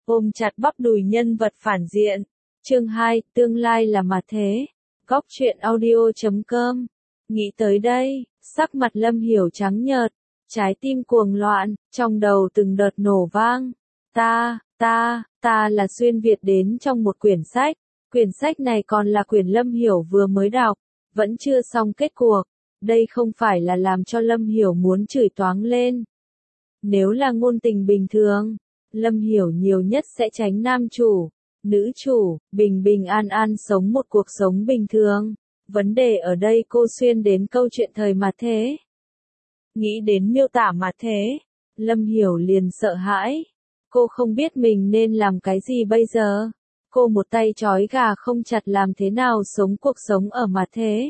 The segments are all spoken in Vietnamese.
ôm chặt bắp đùi nhân vật phản diện. Chương 2, tương lai là mà thế. Góc truyện audio.com. Nghĩ tới đây, sắc mặt Lâm Hiểu trắng nhợt, trái tim cuồng loạn, trong đầu từng đợt nổ vang. Ta là xuyên Việt đến trong một quyển sách. Quyển sách này còn là quyển Lâm Hiểu vừa mới đọc, vẫn chưa xong kết cuộc. Đây không phải là làm cho Lâm Hiểu muốn chửi toáng lên. Nếu là ngôn tình bình thường, Lâm Hiểu nhiều nhất sẽ tránh nam chủ, nữ chủ, bình bình an an sống một cuộc sống bình thường. Vấn đề ở đây cô xuyên đến câu chuyện thời mà thế. Nghĩ đến miêu tả mà thế, Lâm Hiểu liền sợ hãi. Cô không biết mình nên làm cái gì bây giờ. Cô một tay trói gà không chặt làm thế nào sống cuộc sống ở mà thế.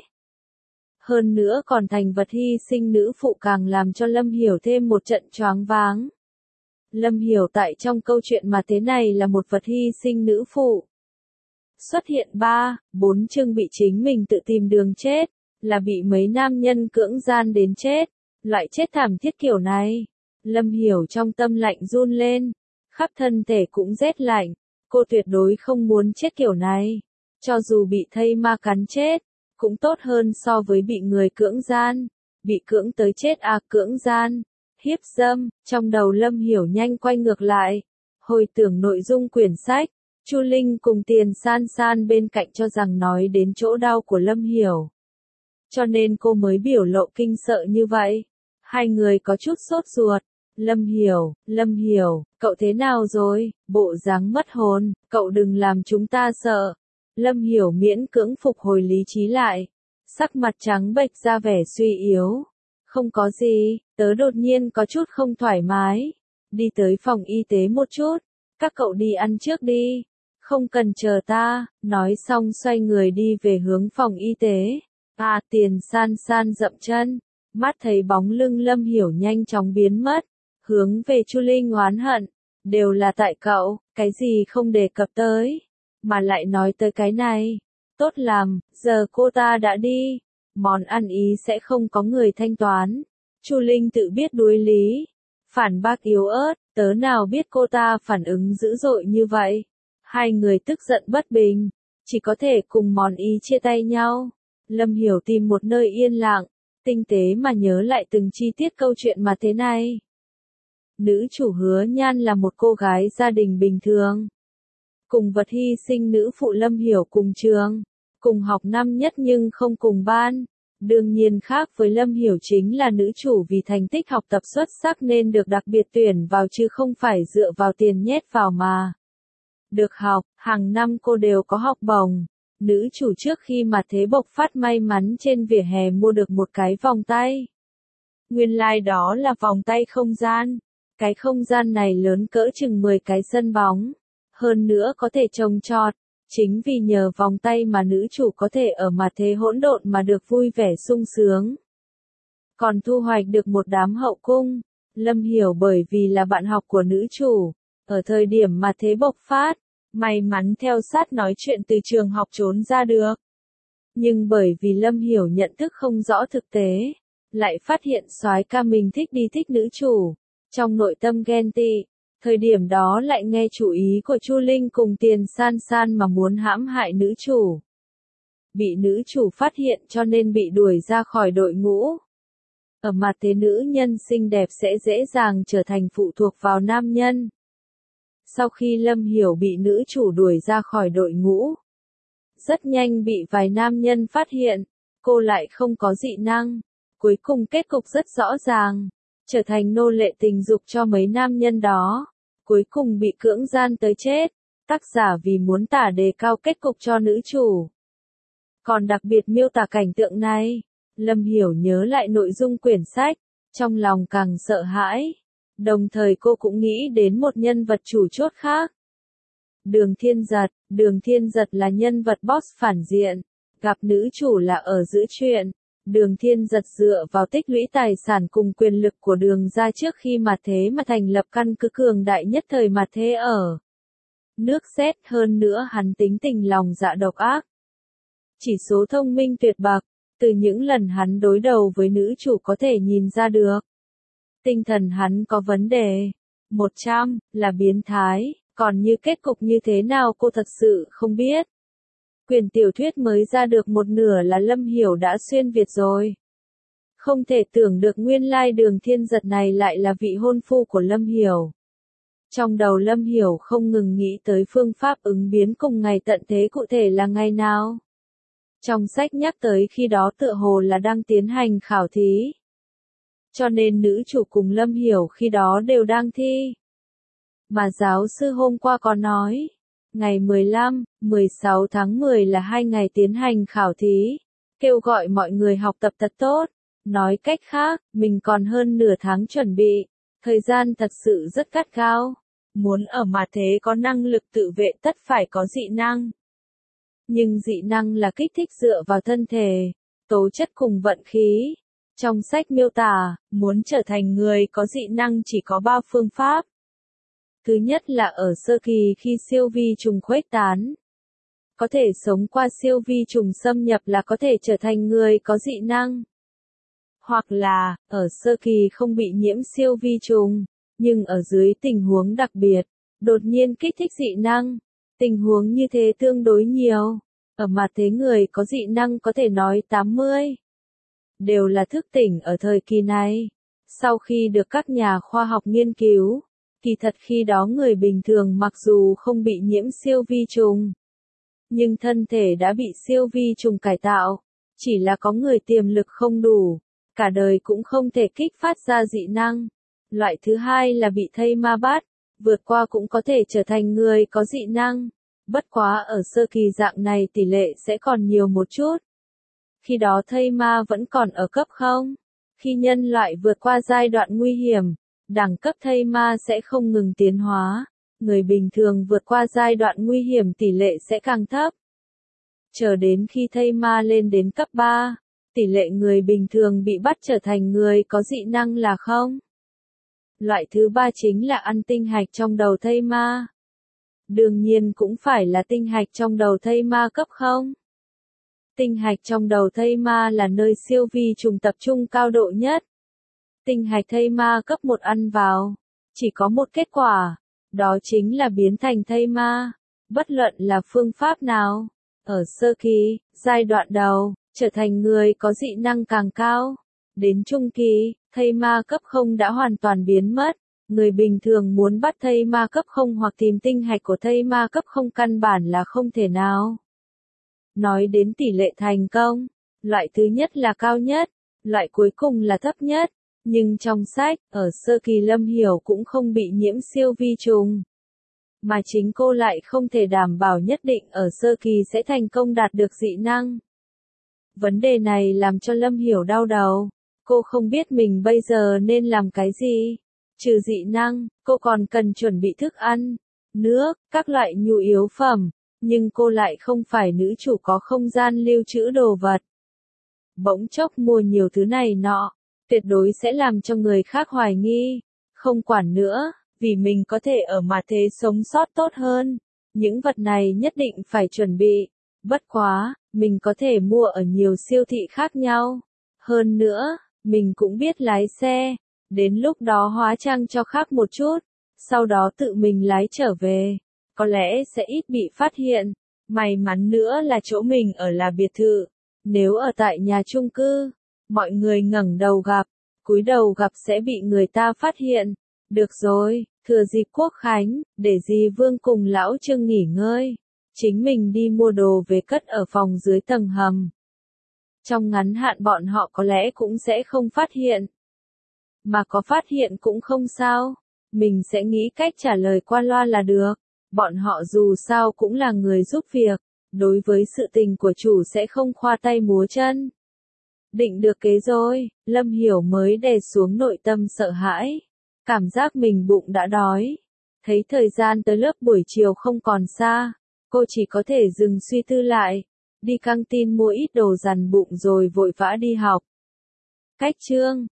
Hơn nữa còn thành vật hy sinh nữ phụ càng làm cho Lâm Hiểu thêm một trận choáng váng. Lâm Hiểu tại trong câu chuyện mà thế này là một vật hy sinh nữ phụ. Xuất hiện 3-4 chương bị chính mình tự tìm đường chết, là bị mấy nam nhân cưỡng gian đến chết. Loại chết thảm thiết kiểu này, Lâm Hiểu trong tâm lạnh run lên, khắp thân thể cũng rét lạnh. Cô tuyệt đối không muốn chết kiểu này. Cho dù bị thây ma cắn chết, cũng tốt hơn so với bị người cưỡng gian. Bị cưỡng tới chết cưỡng gian, hiếp dâm. Trong đầu Lâm Hiểu nhanh quay ngược lại, hồi tưởng nội dung quyển sách. Chu Linh cùng Tiền San San bên cạnh cho rằng nói đến chỗ đau của Lâm Hiểu, cho nên cô mới biểu lộ kinh sợ như vậy. Hai người có chút sốt ruột. Lâm Hiểu, cậu thế nào rồi? Bộ dáng mất hồn, cậu đừng làm chúng ta sợ. Lâm Hiểu miễn cưỡng phục hồi lý trí lại, sắc mặt trắng bệch ra vẻ suy yếu. Không có gì, tớ đột nhiên có chút không thoải mái. Đi tới phòng y tế một chút, các cậu đi ăn trước đi. Không cần chờ ta, nói xong xoay người đi về hướng phòng y tế. Tiền San San dậm chân, mắt thấy bóng lưng Lâm Hiểu nhanh chóng biến mất, hướng về Chu Linh oán hận. Đều là tại cậu, cái gì không đề cập tới, mà lại nói tới cái này. Tốt làm, giờ cô ta đã đi, món ăn ý sẽ không có người thanh toán. Chu Linh tự biết đuối lý, phản bác yếu ớt, tớ nào biết cô ta phản ứng dữ dội như vậy. Hai người tức giận bất bình, chỉ có thể cùng món ý chia tay nhau. Lâm Hiểu tìm một nơi yên lặng, tinh tế mà nhớ lại từng chi tiết câu chuyện mà thế này. Nữ chủ Hứa Nhan là một cô gái gia đình bình thường. Cùng vật hy sinh nữ phụ Lâm Hiểu cùng trường, cùng học năm nhất nhưng không cùng ban. Đương nhiên khác với Lâm Hiểu chính là nữ chủ vì thành tích học tập xuất sắc nên được đặc biệt tuyển vào chứ không phải dựa vào tiền nhét vào mà. Được học, hàng năm cô đều có học bổng. Nữ chủ trước khi mà thế bộc phát may mắn trên vỉa hè mua được một cái vòng tay. Nguyên lai đó là vòng tay không gian. Cái không gian này lớn cỡ chừng 10 cái sân bóng. Hơn nữa có thể trồng trọt. Chính vì nhờ vòng tay mà nữ chủ có thể ở mà thế hỗn độn mà được vui vẻ sung sướng. Còn thu hoạch được một đám hậu cung. Lâm Hiểu bởi vì là bạn học của nữ chủ. Ở thời điểm mà thế bộc phát, may mắn theo sát nói chuyện từ trường học trốn ra được. Nhưng bởi vì Lâm Hiểu nhận thức không rõ thực tế, lại phát hiện soái ca mình thích nữ chủ. Trong nội tâm ghen tị, thời điểm đó lại nghe chủ ý của Chu Linh cùng Tiền San San mà muốn hãm hại nữ chủ. Bị nữ chủ phát hiện cho nên bị đuổi ra khỏi đội ngũ. Ở mặt thế nữ nhân xinh đẹp sẽ dễ dàng trở thành phụ thuộc vào nam nhân. Sau khi Lâm Hiểu bị nữ chủ đuổi ra khỏi đội ngũ, rất nhanh bị vài nam nhân phát hiện, cô lại không có dị năng. Cuối cùng kết cục rất rõ ràng, trở thành nô lệ tình dục cho mấy nam nhân đó. Cuối cùng bị cưỡng gian tới chết, tác giả vì muốn tả đề cao kết cục cho nữ chủ. Còn đặc biệt miêu tả cảnh tượng này, Lâm Hiểu nhớ lại nội dung quyển sách, trong lòng càng sợ hãi. Đồng thời cô cũng nghĩ đến một nhân vật chủ chốt khác. Đường Thiên Giật là nhân vật boss phản diện, gặp nữ chủ là ở giữa chuyện. Đường Thiên Giật dựa vào tích lũy tài sản cùng quyền lực của Đường gia trước khi mà thế mà thành lập căn cứ cường đại nhất thời mà thế ở nước Z. Hơn nữa hắn tính tình lòng dạ độc ác, chỉ số thông minh tuyệt bậc, từ những lần hắn đối đầu với nữ chủ có thể nhìn ra được. Tinh thần hắn có vấn đề. 100 là biến thái, Còn như kết cục như thế nào cô thật sự không biết. Quyển tiểu thuyết mới ra được một nửa là Lâm Hiểu đã xuyên Việt rồi. Không thể tưởng được nguyên lai Đường Thiên Giật này lại là vị hôn phu của Lâm Hiểu. Trong đầu Lâm Hiểu không ngừng nghĩ tới phương pháp ứng biến cùng ngày tận thế cụ thể là ngày nào. Trong sách nhắc tới khi đó tựa hồ là đang tiến hành khảo thí. Cho nên nữ chủ cùng Lâm Hiểu khi đó đều đang thi. Mà giáo sư hôm qua có nói, ngày 15, 16 tháng 10 là 2 ngày tiến hành khảo thí, kêu gọi mọi người học tập thật tốt. Nói cách khác, mình còn hơn nửa tháng chuẩn bị, thời gian thật sự rất gắt gao. Muốn ở mà thế có năng lực tự vệ tất phải có dị năng. Nhưng dị năng là kích thích dựa vào thân thể, tố chất cùng vận khí. Trong sách miêu tả, muốn trở thành người có dị năng chỉ có 3 phương pháp. Thứ nhất là ở sơ kỳ khi siêu vi trùng khuếch tán. Có thể sống qua siêu vi trùng xâm nhập là có thể trở thành người có dị năng. Hoặc là, ở sơ kỳ không bị nhiễm siêu vi trùng, nhưng ở dưới tình huống đặc biệt, đột nhiên kích thích dị năng. Tình huống như thế tương đối nhiều. Ở mặt thế người có dị năng có thể nói 80. Đều là thức tỉnh ở thời kỳ này. Sau khi được các nhà khoa học nghiên cứu, kỳ thật khi đó người bình thường mặc dù không bị nhiễm siêu vi trùng, nhưng thân thể đã bị siêu vi trùng cải tạo. Chỉ là có người tiềm lực không đủ, cả đời cũng không thể kích phát ra dị năng. Loại thứ hai là bị thây ma bắt, vượt qua cũng có thể trở thành người có dị năng. Bất quá ở sơ kỳ dạng này tỷ lệ sẽ còn nhiều một chút. Khi đó thây ma vẫn còn ở cấp 0. Khi nhân loại vượt qua giai đoạn nguy hiểm, đẳng cấp thây ma sẽ không ngừng tiến hóa. Người bình thường vượt qua giai đoạn nguy hiểm tỷ lệ sẽ càng thấp. Chờ đến khi thây ma lên đến cấp 3, tỷ lệ người bình thường bị bắt trở thành người có dị năng là 0. Loại thứ 3 chính là ăn tinh hạch trong đầu thây ma. Đương nhiên cũng phải là tinh hạch trong đầu thây ma cấp 0. Tinh hạch trong đầu thây ma là nơi siêu vi trùng tập trung cao độ nhất. Tinh hạch thây ma cấp 1 ăn vào, chỉ có một kết quả, đó chính là biến thành thây ma. Bất luận là phương pháp nào, ở sơ kỳ, giai đoạn đầu, trở thành người có dị năng càng cao. Đến trung kỳ, thây ma cấp 0 đã hoàn toàn biến mất. Người bình thường muốn bắt thây ma cấp 0 hoặc tìm tinh hạch của thây ma cấp 0 căn bản là không thể nào. Nói đến tỷ lệ thành công, loại thứ nhất là cao nhất, loại cuối cùng là thấp nhất. Nhưng trong sách, ở sơ kỳ Lâm Hiểu cũng không bị nhiễm siêu vi trùng. Mà chính cô lại không thể đảm bảo nhất định ở sơ kỳ sẽ thành công đạt được dị năng. Vấn đề này làm cho Lâm Hiểu đau đầu. Cô không biết mình bây giờ nên làm cái gì. Trừ dị năng, cô còn cần chuẩn bị thức ăn, nước, các loại nhu yếu phẩm. Nhưng cô lại không phải nữ chủ có không gian lưu trữ đồ vật. Bỗng chốc mua nhiều thứ này nọ, tuyệt đối sẽ làm cho người khác hoài nghi. Không quản nữa, vì mình có thể ở mà thế sống sót tốt hơn. Những vật này nhất định phải chuẩn bị. Bất quá, mình có thể mua ở nhiều siêu thị khác nhau. Hơn nữa, mình cũng biết lái xe. Đến lúc đó hóa trang cho khác một chút. Sau đó tự mình lái trở về. Có lẽ sẽ ít bị phát hiện. May mắn nữa là chỗ mình ở là biệt thự. Nếu ở tại nhà chung cư, mọi người ngẩng đầu gặp, cúi đầu gặp sẽ bị người ta phát hiện. Được rồi, thừa dịp Quốc Khánh, để dì Vương cùng lão Trương nghỉ ngơi. Chính mình đi mua đồ về cất ở phòng dưới tầng hầm. Trong ngắn hạn bọn họ có lẽ cũng sẽ không phát hiện. Mà có phát hiện cũng không sao. Mình sẽ nghĩ cách trả lời qua loa là được. Bọn họ dù sao cũng là người giúp việc. Đối với sự tình của chủ sẽ không khoa tay múa chân. Định được kế rồi, Lâm Hiểu mới đè xuống nội tâm sợ hãi. Cảm giác mình bụng đã đói. Thấy thời gian tới lớp buổi chiều không còn xa. Cô chỉ có thể dừng suy tư lại. Đi căng tin mua ít đồ dằn bụng rồi vội vã đi học. Cách chương